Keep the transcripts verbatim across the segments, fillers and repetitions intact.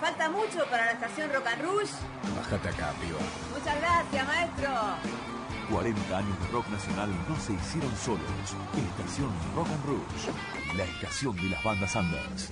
falta mucho para la estación Rock and Rouge. Bájate acá, piba. Muchas gracias, maestro. cuarenta años de rock nacional no se hicieron solos. Estación Rock and Rouge, la estación de las bandas Anders.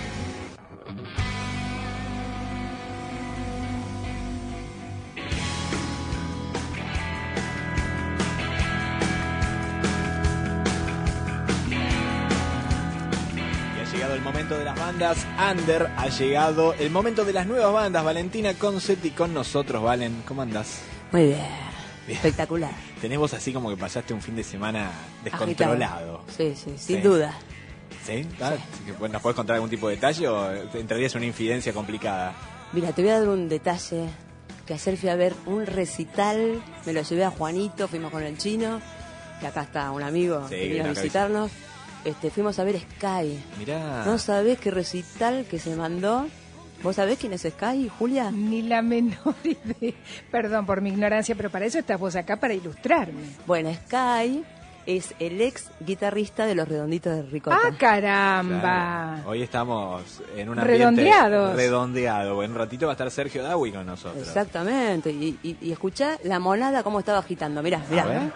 El momento de las bandas under, ha llegado el momento de las nuevas bandas. Valentina Concetti con nosotros. Valen, ¿cómo andás? Muy bien, bien. Espectacular. Tenés vos así como que pasaste un fin de semana descontrolado. Sí, sí, sin sí. duda. ¿Sí? ¿Ah? Sí. ¿Nos podés contar algún tipo de detalle o entrarías en una infidencia complicada? Mira, te voy a dar un detalle. Que ayer fui a ver un recital, me lo llevé a Juanito, fuimos con el Chino, que acá está un amigo sí, que vino a visitarnos. Este, fuimos a ver Sky. Mirá. ¿No sabés qué recital que se mandó? ¿Vos sabés quién es Sky, Julia? Ni la menor idea. Perdón por mi ignorancia, pero para eso estás vos acá, para ilustrarme. Bueno, Sky es el ex guitarrista de Los Redonditos de Ricota. ¡Ah, caramba! Claro. Hoy estamos en un ambiente redondeados. redondeado. En un ratito va a estar Sergio Dawi con nosotros. Exactamente. Y, y, y escuchá la monada cómo estaba agitando. Mirá, mirá.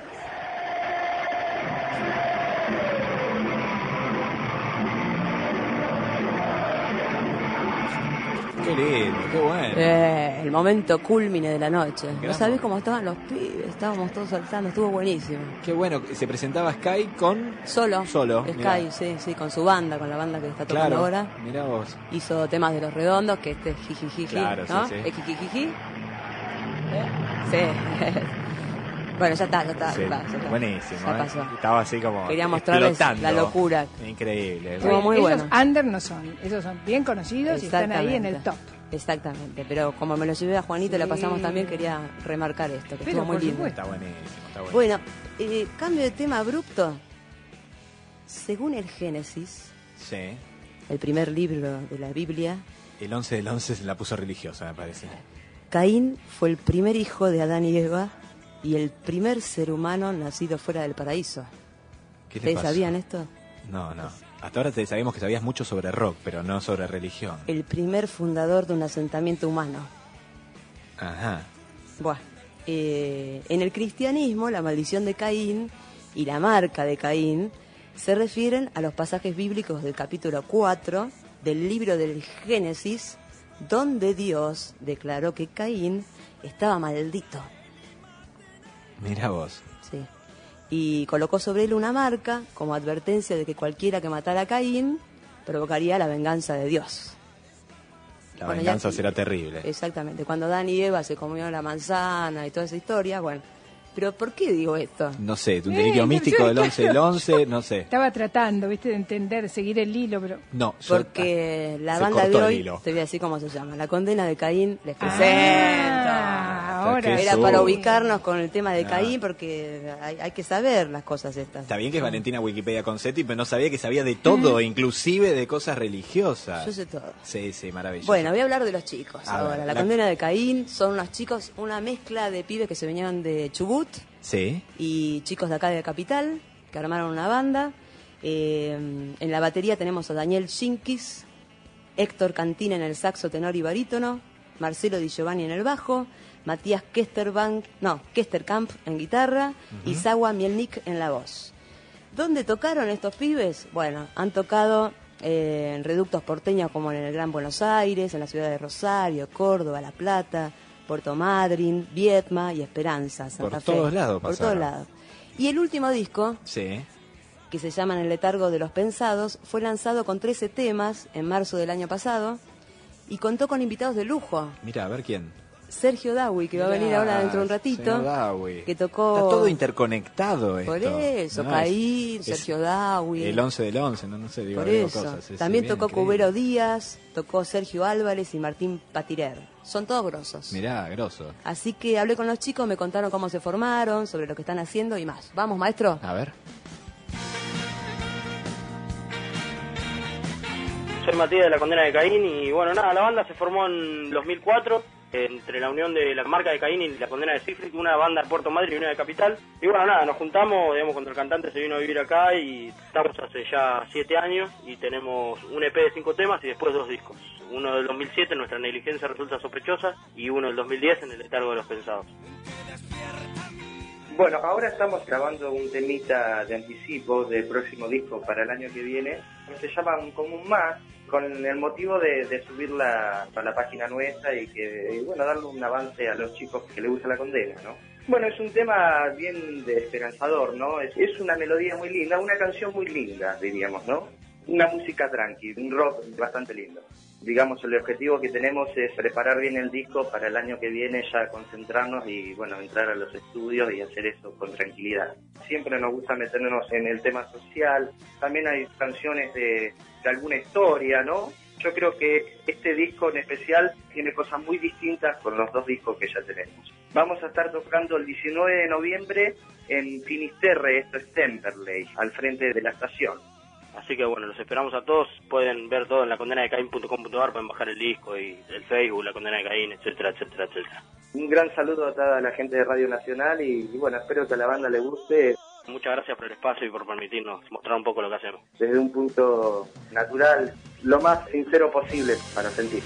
Qué lindo, qué bueno. Eh, el momento culmine de la noche. ¿No sabés cómo estaban los pibes? Estábamos todos saltando, estuvo buenísimo. Qué bueno, se presentaba Sky con... Solo. Solo. Sky, mirá. sí, sí, con su banda, con la banda que está tocando claro, ahora. Mirá vos. Hizo temas de Los Redondos, que este es jijijiji, claro, ¿no? Sí, sí. ¿Es jijijiji? ¿Eh? Sí. Bueno, ya está, ya está. Sí. Va, ya está. Buenísimo. Ya ¿eh? pasó. Estaba así como quería mostrarles explotando. La locura. Increíble. Estuvo muy esos bueno. under no son, esos son bien conocidos y están ahí en el top. Exactamente, pero como me lo llevé a Juanito y sí. la pasamos también, quería remarcar esto, que pero estuvo muy lindo. Está buenísimo, está bueno. Bueno, eh, cambio de tema abrupto. Según el Génesis, sí. el primer libro de la Biblia, el once del once se la puso religiosa, me parece. Caín fue el primer hijo de Adán y Eva y el primer ser humano nacido fuera del paraíso. ¿Qué ¿Ustedes sabían esto? No, no. Hasta ahora te sabíamos que sabías mucho sobre rock, pero no sobre religión. El primer fundador de un asentamiento humano. Ajá. Bueno, eh, en el cristianismo, la maldición de Caín y la marca de Caín se refieren a los pasajes bíblicos del capítulo cuatro del libro del Génesis, donde Dios declaró que Caín estaba maldito. Mira vos. Sí. Y colocó sobre él una marca como advertencia de que cualquiera que matara a Caín provocaría la venganza de Dios. La bueno, venganza ya, será terrible. Exactamente. Cuando Adán y Eva se comieron la manzana y toda esa historia, bueno. Pero ¿por qué digo esto? No sé, un delirio eh, místico del once del once, no sé. Estaba tratando, viste, de entender, seguir el hilo, pero... No, porque yo, la banda de hoy, te voy a decir cómo se llama, La Condena de Caín, les presento. Ah, ahora. Era para ubicarnos con el tema de no. Caín, porque hay, hay que saber las cosas estas. Está bien que es Valentina Wikipedia Concetti, pero no sabía que sabía de todo, mm. inclusive de cosas religiosas. Yo sé todo. Sí, sí, maravilloso. Bueno, voy a hablar de los chicos a ahora. Ver, la, la Condena de Caín son unos chicos, una mezcla de pibes que se venían de Chubut. Sí. Y chicos de acá de la capital, que armaron una banda. Eh, en la batería tenemos a Daniel Shinkis, Héctor Cantina en el saxo tenor y barítono, Marcelo Di Giovanni en el bajo, Matías Kesterbank, no, Kesterkamp en guitarra, uh-huh. y Sawa Mielnik en la voz. ¿Dónde tocaron estos pibes? Bueno, han tocado eh, en reductos porteños como en el Gran Buenos Aires, en la ciudad de Rosario, Córdoba, La Plata, Puerto Madryn, Viedma y Esperanza, Santa Por Fe. todos lados Por pasaron. todos lados. Y el último disco, sí. que se llama En el letargo de los pensados, fue lanzado con trece temas en marzo del año pasado y contó con invitados de lujo. Mira, a ver quién. Sergio Dawi, que Mirá, va a venir ahora dentro de un ratito. Dawi. Que tocó... Está todo interconectado esto. Por eso, no, Caín, es, Sergio es Dawi. El once del once, no, no sé, digo, Por digo eso. cosas. Es También tocó increíble. Cubero Díaz, tocó Sergio Álvarez y Martín Patirer. Son todos grosos. Mirá, grosso. Así que hablé con los chicos, me contaron cómo se formaron, sobre lo que están haciendo y más. Vamos, maestro. A ver. Soy Matías de La Condena de Caín y bueno, nada, la banda se formó en dos mil cuatro, entre la unión de la marca de Caín y la condena de Siegfried, una banda de Puerto Madryn y una de Capital. Y bueno, nada, nos juntamos, digamos, cuando el cantante se vino a vivir acá y estamos hace ya siete años y tenemos un E P de cinco temas y después dos discos. Uno del dos mil siete, Nuestra negligencia resulta sospechosa, y uno del dos mil diez, En el letargo de los pensados. Bueno, ahora estamos grabando un temita de anticipo del próximo disco para el año que viene. Se llama Un Común Más, con el motivo de, de subirla a la página nuestra y que, y bueno, darle un avance a los chicos que les gusta la condena, ¿no? Bueno, es un tema bien de esperanzador, ¿no? Es, es una melodía muy linda, una canción muy linda, diríamos, ¿no? Una música tranqui, un rock bastante lindo. Digamos, el objetivo que tenemos es preparar bien el disco para el año que viene, ya concentrarnos y, bueno, entrar a los estudios y hacer eso con tranquilidad. Siempre nos gusta meternos en el tema social. También hay canciones de, de alguna historia, ¿no? Yo creo que este disco en especial tiene cosas muy distintas con los dos discos que ya tenemos. Vamos a estar tocando el diecinueve de noviembre en Finisterre, esto es Temperley, al frente de la estación. Así que bueno, los esperamos a todos. Pueden ver todo en la condena de caín punto com punto a r, pueden bajar el disco y el Facebook, La Condena de Caín, etcétera, etcétera, etcétera. Un gran saludo a toda la gente de Radio Nacional y, y bueno, espero que a la banda le guste. Muchas gracias por el espacio y por permitirnos mostrar un poco lo que hacemos. Desde un punto natural, lo más sincero posible para sentir.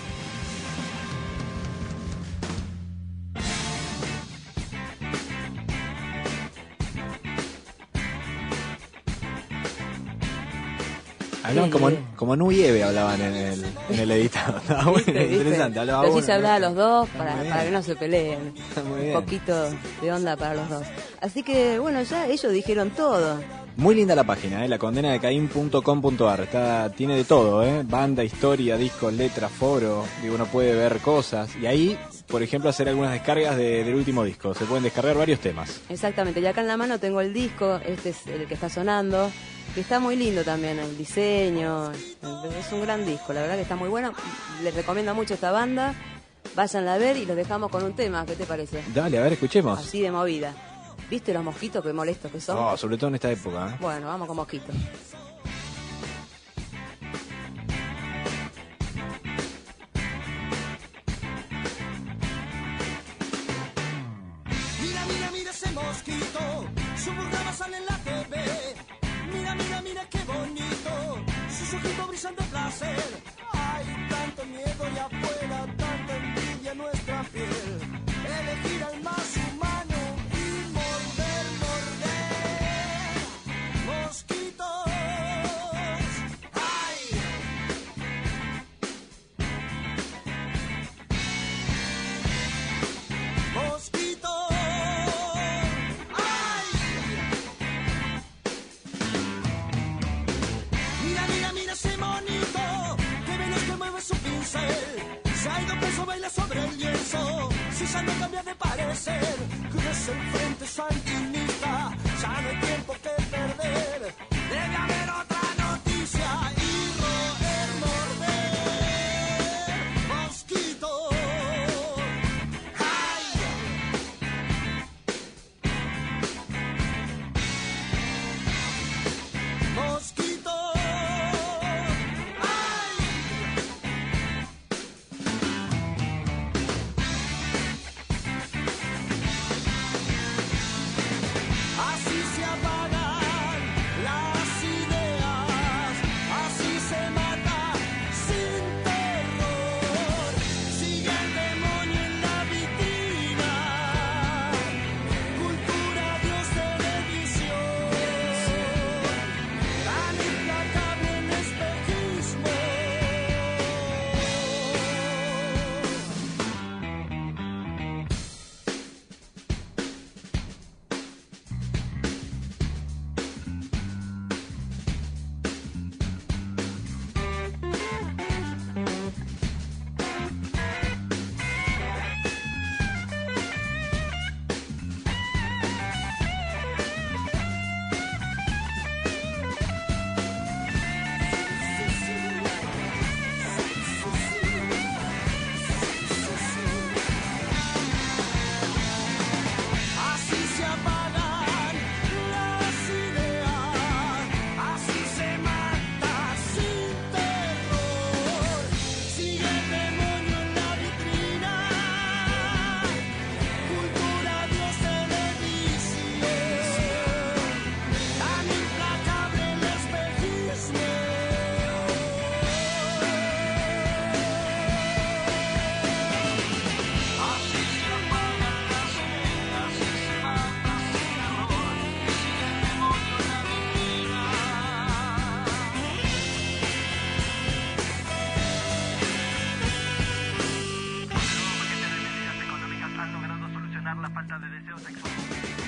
Hablaban como, como Nuyeve, hablaban en el, en el editado. Estaba bueno, ¿Viste, viste? interesante. Hablaba Pero sí uno, se hablaba a los dos Está para, muy bien. para que no se peleen. Está muy Un bien. poquito de onda para los dos. Así que, bueno, ya ellos dijeron todo. Muy linda la página, ¿eh? La condena de caín punto com punto a r. Está, tiene de todo, ¿eh? Banda, historia, discos, letras, foro. Digo, uno puede ver cosas. Y ahí, por ejemplo, hacer algunas descargas de, del último disco. Se pueden descargar varios temas. Exactamente. Y acá en la mano tengo el disco. Este es el que está sonando. Que está muy lindo también, el diseño. Es un gran disco, la verdad que está muy bueno. Les recomiendo mucho esta banda. Váyanla a ver y los dejamos con un tema. ¿Qué te parece? Dale, a ver, escuchemos. Así de movida. ¿Viste los mosquitos qué molestos que son? Oh, sobre todo en esta época, ¿eh? Bueno, vamos con mosquitos. Mira, mira, mira ese mosquito, su burrada sale en la T V. Mira, mira, mira qué bonito, sus ojitos brillan de placer. Hay tanto miedo y afuera, tanta envidia en nuestra piel. Elegir al más humano y morder, morder. Mosquitos, ay. Mosquitos, ay. Mira, mira, mira ese monito, que veloz que mueve su pincel. Se ha ido preso, baila sobre el lienzo. Si ya no cambia de parecer, crece el frente sandinista. Ya no hay tiempo que perder. Debe haber otra noticia y roer, morder. Mosquito, ay. Mosquito, ay. falta de deseo sexual.